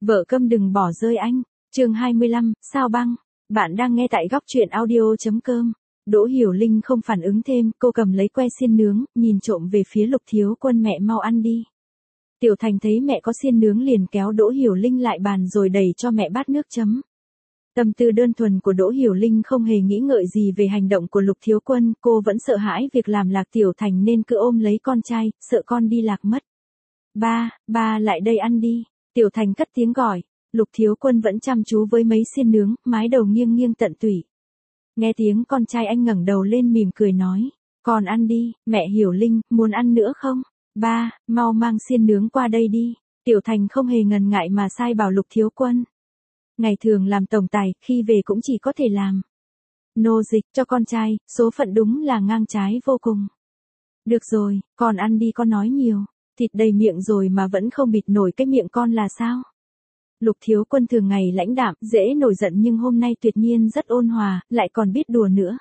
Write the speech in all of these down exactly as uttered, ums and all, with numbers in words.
Vợ câm đừng bỏ rơi anh. Chương hai mươi lăm, sao băng. Bạn đang nghe tại góc truyện audio chấm com. Đỗ Hiểu Linh không phản ứng thêm, cô cầm lấy que xiên nướng, nhìn trộm về phía Lục Thiếu Quân, mẹ mau ăn đi. Tiểu Thành thấy mẹ có xiên nướng liền kéo Đỗ Hiểu Linh lại bàn rồi đẩy cho mẹ bát nước chấm. Tâm tư đơn thuần của Đỗ Hiểu Linh không hề nghĩ ngợi gì về hành động của Lục Thiếu Quân, cô vẫn sợ hãi việc làm lạc Tiểu Thành nên cứ ôm lấy con trai, sợ con đi lạc mất. Ba, ba lại đây ăn đi. Tiểu Thành cất tiếng gọi. Lục Thiếu Quân vẫn chăm chú với mấy xiên nướng, mái đầu nghiêng nghiêng tận tủy. Nghe tiếng con trai anh ngẩng đầu lên mỉm cười nói. Con ăn đi, mẹ Hiểu Linh, muốn ăn nữa không? Ba, mau mang xiên nướng qua đây đi. Tiểu Thành không hề ngần ngại mà sai bảo Lục Thiếu Quân. Ngày thường làm tổng tài, khi về cũng chỉ có thể làm nô dịch cho con trai, số phận đúng là ngang trái vô cùng. Được rồi, con ăn đi, con nói nhiều. Thịt đầy miệng rồi mà vẫn không bịt nổi cái miệng con là sao? Lục Thiếu Quân thường ngày lãnh đạm, dễ nổi giận nhưng hôm nay tuyệt nhiên rất ôn hòa, lại còn biết đùa nữa.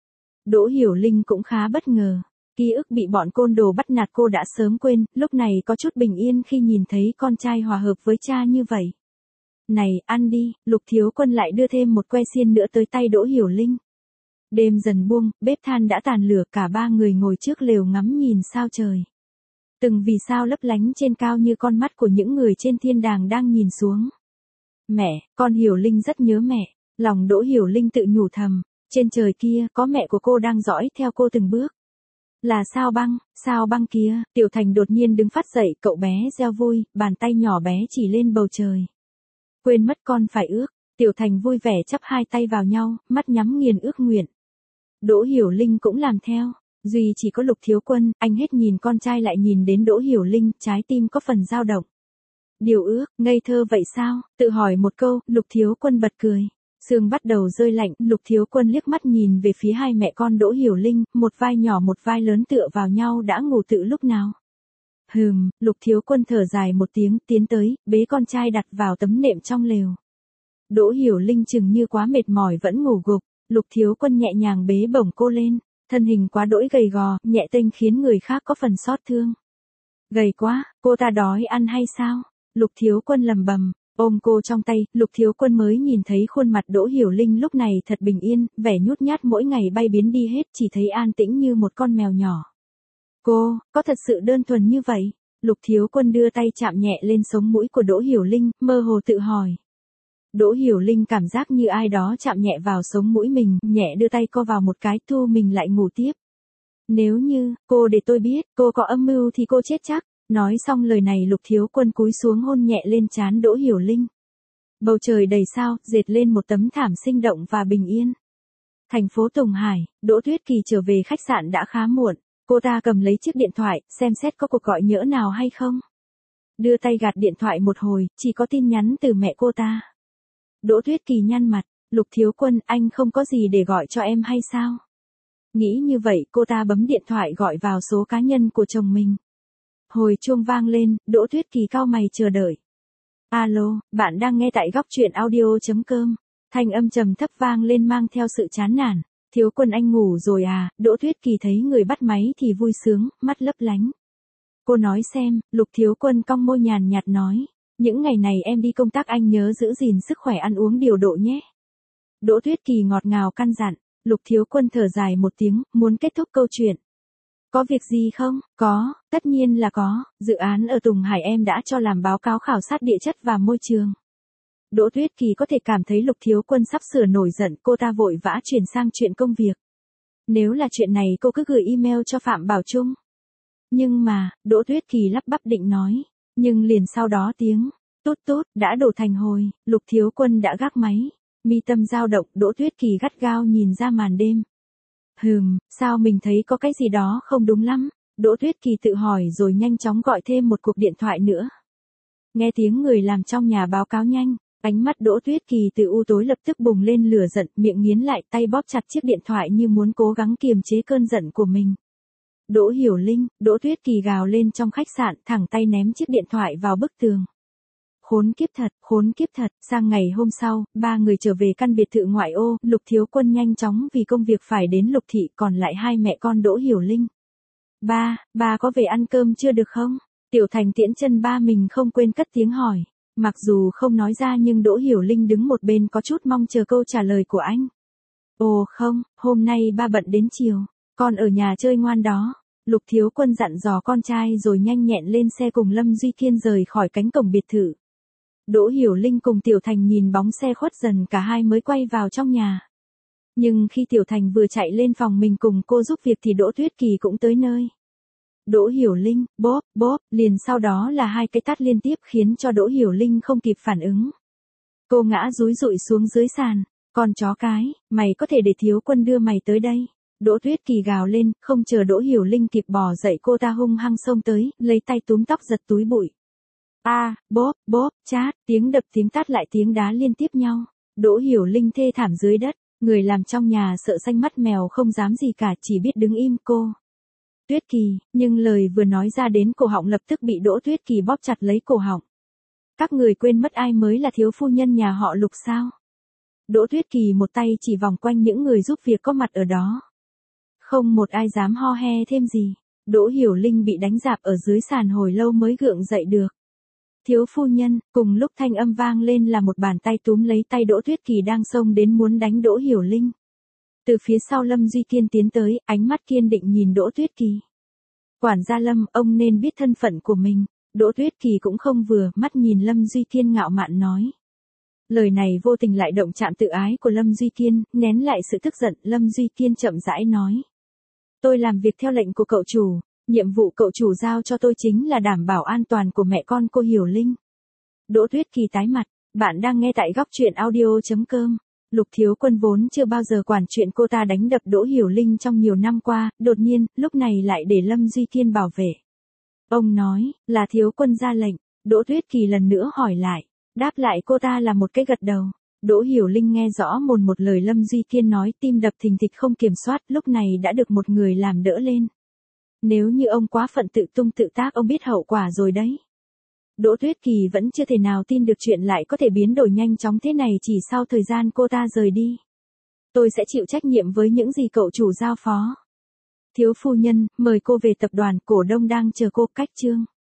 Đỗ Hiểu Linh cũng khá bất ngờ. Ký ức bị bọn côn đồ bắt nạt cô đã sớm quên, lúc này có chút bình yên khi nhìn thấy con trai hòa hợp với cha như vậy. Này, ăn đi. Lục Thiếu Quân lại đưa thêm một que xiên nữa tới tay Đỗ Hiểu Linh. Đêm dần buông, bếp than đã tàn lửa, cả ba người ngồi trước lều ngắm nhìn sao trời. Từng vì sao lấp lánh trên cao như con mắt của những người trên thiên đàng đang nhìn xuống. Mẹ, con Hiểu Linh rất nhớ mẹ. Lòng Đỗ Hiểu Linh tự nhủ thầm, trên trời kia có mẹ của cô đang dõi theo cô từng bước. Là sao băng, sao băng kia. Tiểu Thành đột nhiên đứng phát dậy, cậu bé reo vui, bàn tay nhỏ bé chỉ lên bầu trời. Quên mất con phải ước. Tiểu Thành vui vẻ chắp hai tay vào nhau, mắt nhắm nghiền ước nguyện. Đỗ Hiểu Linh cũng làm theo. Duy chỉ có Lục Thiếu Quân, anh hết nhìn con trai lại nhìn đến Đỗ Hiểu Linh, trái tim có phần dao động. Điều ước, ngây thơ vậy sao? Tự hỏi một câu, Lục Thiếu Quân bật cười. Sương bắt đầu rơi lạnh, Lục Thiếu Quân liếc mắt nhìn về phía hai mẹ con Đỗ Hiểu Linh, một vai nhỏ một vai lớn tựa vào nhau đã ngủ tự lúc nào. Hừm, Lục Thiếu Quân thở dài một tiếng, tiến tới, bế con trai đặt vào tấm nệm trong lều. Đỗ Hiểu Linh chừng như quá mệt mỏi vẫn ngủ gục, Lục Thiếu Quân nhẹ nhàng bế bổng cô lên. Thân hình quá đỗi gầy gò, nhẹ tênh khiến người khác có phần xót thương. Gầy quá, cô ta đói ăn hay sao? Lục Thiếu Quân lầm bầm, ôm cô trong tay, Lục Thiếu Quân mới nhìn thấy khuôn mặt Đỗ Hiểu Linh lúc này thật bình yên, vẻ nhút nhát mỗi ngày bay biến đi hết, chỉ thấy an tĩnh như một con mèo nhỏ. Cô, có thật sự đơn thuần như vậy? Lục Thiếu Quân đưa tay chạm nhẹ lên sống mũi của Đỗ Hiểu Linh, mơ hồ tự hỏi. Đỗ Hiểu Linh cảm giác như ai đó chạm nhẹ vào sống mũi mình, nhẹ đưa tay co vào một cái, thu mình lại ngủ tiếp. Nếu như, cô để tôi biết, cô có âm mưu thì cô chết chắc. Nói xong lời này Lục Thiếu Quân cúi xuống hôn nhẹ lên trán Đỗ Hiểu Linh. Bầu trời đầy sao, dệt lên một tấm thảm sinh động và bình yên. Thành phố Tùng Hải, Đỗ Tuyết Kỳ trở về khách sạn đã khá muộn. Cô ta cầm lấy chiếc điện thoại, xem xét có cuộc gọi nhỡ nào hay không. Đưa tay gạt điện thoại một hồi, chỉ có tin nhắn từ mẹ cô ta. Đỗ Tuyết Kỳ nhăn mặt, Lục Thiếu Quân, anh không có gì để gọi cho em hay sao? Nghĩ như vậy, cô ta bấm điện thoại gọi vào số cá nhân của chồng mình. Hồi chuông vang lên, Đỗ Tuyết Kỳ cau mày chờ đợi. Alo, bạn đang nghe tại góc truyện audio chấm com. Thanh âm trầm thấp vang lên mang theo sự chán nản. Thiếu Quân anh ngủ rồi à? Đỗ Tuyết Kỳ thấy người bắt máy thì vui sướng, mắt lấp lánh. Cô nói xem, Lục Thiếu Quân cong môi nhàn nhạt nói. Những ngày này em đi công tác, anh nhớ giữ gìn sức khỏe, ăn uống điều độ nhé. Đỗ Tuyết Kỳ ngọt ngào căn dặn. Lục Thiếu Quân thở dài một tiếng, muốn kết thúc câu chuyện. Có việc gì không? Có, tất nhiên là có. Dự án ở Tùng Hải em đã cho làm báo cáo khảo sát địa chất và môi trường. Đỗ Tuyết Kỳ có thể cảm thấy Lục Thiếu Quân sắp sửa nổi giận, cô ta vội vã chuyển sang chuyện công việc. Nếu là chuyện này cô cứ gửi email cho Phạm Bảo Trung. Nhưng mà, Đỗ Tuyết Kỳ lắp bắp định nói. Nhưng liền sau đó tiếng, tút tút, đã đổ thành hồi, Lục Thiếu Quân đã gác máy. Mi tâm dao động, Đỗ Tuyết Kỳ gắt gao nhìn ra màn đêm. Hừm, sao mình thấy có cái gì đó không đúng lắm? Đỗ Tuyết Kỳ tự hỏi rồi nhanh chóng gọi thêm một cuộc điện thoại nữa. Nghe tiếng người làm trong nhà báo cáo nhanh, ánh mắt Đỗ Tuyết Kỳ từ u tối lập tức bùng lên lửa giận, miệng nghiến lại, tay bóp chặt chiếc điện thoại như muốn cố gắng kiềm chế cơn giận của mình. Đỗ Hiểu Linh, Đỗ Tuyết Kỳ gào lên trong khách sạn, thẳng tay ném chiếc điện thoại vào bức tường. Khốn kiếp thật, khốn kiếp thật. Sang ngày hôm sau, ba người trở về căn biệt thự ngoại ô, Lục Thiếu Quân nhanh chóng vì công việc phải đến Lục thị, còn lại hai mẹ con Đỗ Hiểu Linh. Ba, ba có về ăn cơm chưa được không? Tiểu Thành tiễn chân ba mình không quên cất tiếng hỏi. Mặc dù không nói ra nhưng Đỗ Hiểu Linh đứng một bên có chút mong chờ câu trả lời của anh. Ồ không, hôm nay ba bận đến chiều, con ở nhà chơi ngoan đó. Lục Thiếu Quân dặn dò con trai rồi nhanh nhẹn lên xe cùng Lâm Duy Kiên rời khỏi cánh cổng biệt thự. Đỗ Hiểu Linh cùng Tiểu Thành nhìn bóng xe khuất dần, cả hai mới quay vào trong nhà. Nhưng khi Tiểu Thành vừa chạy lên phòng mình cùng cô giúp việc thì Đỗ Tuyết Kỳ cũng tới nơi. Đỗ Hiểu Linh, bóp, bóp, liền sau đó là hai cái tát liên tiếp khiến cho Đỗ Hiểu Linh không kịp phản ứng. Cô ngã dúi dụi xuống dưới sàn, con chó cái, mày có thể để Thiếu Quân đưa mày tới đây. Đỗ Tuyết Kỳ gào lên, không chờ Đỗ Hiểu Linh kịp bò dậy cô ta hung hăng xông tới, lấy tay túm tóc giật túi bụi. A, à, bóp, bóp, chát, tiếng đập tiếng tát lại tiếng đá liên tiếp nhau. Đỗ Hiểu Linh thê thảm dưới đất, người làm trong nhà sợ xanh mắt mèo không dám gì cả, chỉ biết đứng im. Cô Tuyết Kỳ, nhưng lời vừa nói ra đến cổ họng lập tức bị Đỗ Tuyết Kỳ bóp chặt lấy cổ họng. Các người quên mất ai mới là thiếu phu nhân nhà họ Lục sao? Đỗ Tuyết Kỳ một tay chỉ vòng quanh những người giúp việc có mặt ở đó. Không một ai dám ho he thêm gì. Đỗ Hiểu Linh bị đánh rạp ở dưới sàn hồi lâu mới gượng dậy được. Thiếu phu nhân, cùng lúc thanh âm vang lên là một bàn tay túm lấy tay Đỗ Tuyết Kỳ đang xông đến muốn đánh Đỗ Hiểu Linh. Từ phía sau Lâm Duy Kiên tiến tới, ánh mắt kiên định nhìn Đỗ Tuyết Kỳ. Quản gia Lâm, ông nên biết thân phận của mình. Đỗ Tuyết Kỳ cũng không vừa, mắt nhìn Lâm Duy Kiên ngạo mạn nói. Lời này vô tình lại động chạm tự ái của Lâm Duy Kiên, nén lại sự tức giận, Lâm Duy Kiên chậm rãi nói. Tôi làm việc theo lệnh của cậu chủ, nhiệm vụ cậu chủ giao cho tôi chính là đảm bảo an toàn của mẹ con cô Hiểu Linh. Đỗ Tuyết Kỳ tái mặt, bạn đang nghe tại góc truyện audio chấm com. Lục Thiếu Quân vốn chưa bao giờ quản chuyện cô ta đánh đập Đỗ Hiểu Linh trong nhiều năm qua, đột nhiên, lúc này lại để Lâm Duy Kiên bảo vệ. Ông nói, là Thiếu Quân ra lệnh. Đỗ Tuyết Kỳ lần nữa hỏi lại, đáp lại cô ta là một cái gật đầu. Đỗ Hiểu Linh nghe rõ mồn một lời Lâm Duy Kiên nói, tim đập thình thịch không kiểm soát, lúc này đã được một người làm đỡ lên. Nếu như ông quá phận tự tung tự tác, ông biết hậu quả rồi đấy. Đỗ Tuyết Kỳ vẫn chưa thể nào tin được chuyện lại có thể biến đổi nhanh chóng thế này chỉ sau thời gian cô ta rời đi. Tôi sẽ chịu trách nhiệm với những gì cậu chủ giao phó. Thiếu phu nhân, mời cô về tập đoàn, cổ đông đang chờ cô. Cách chương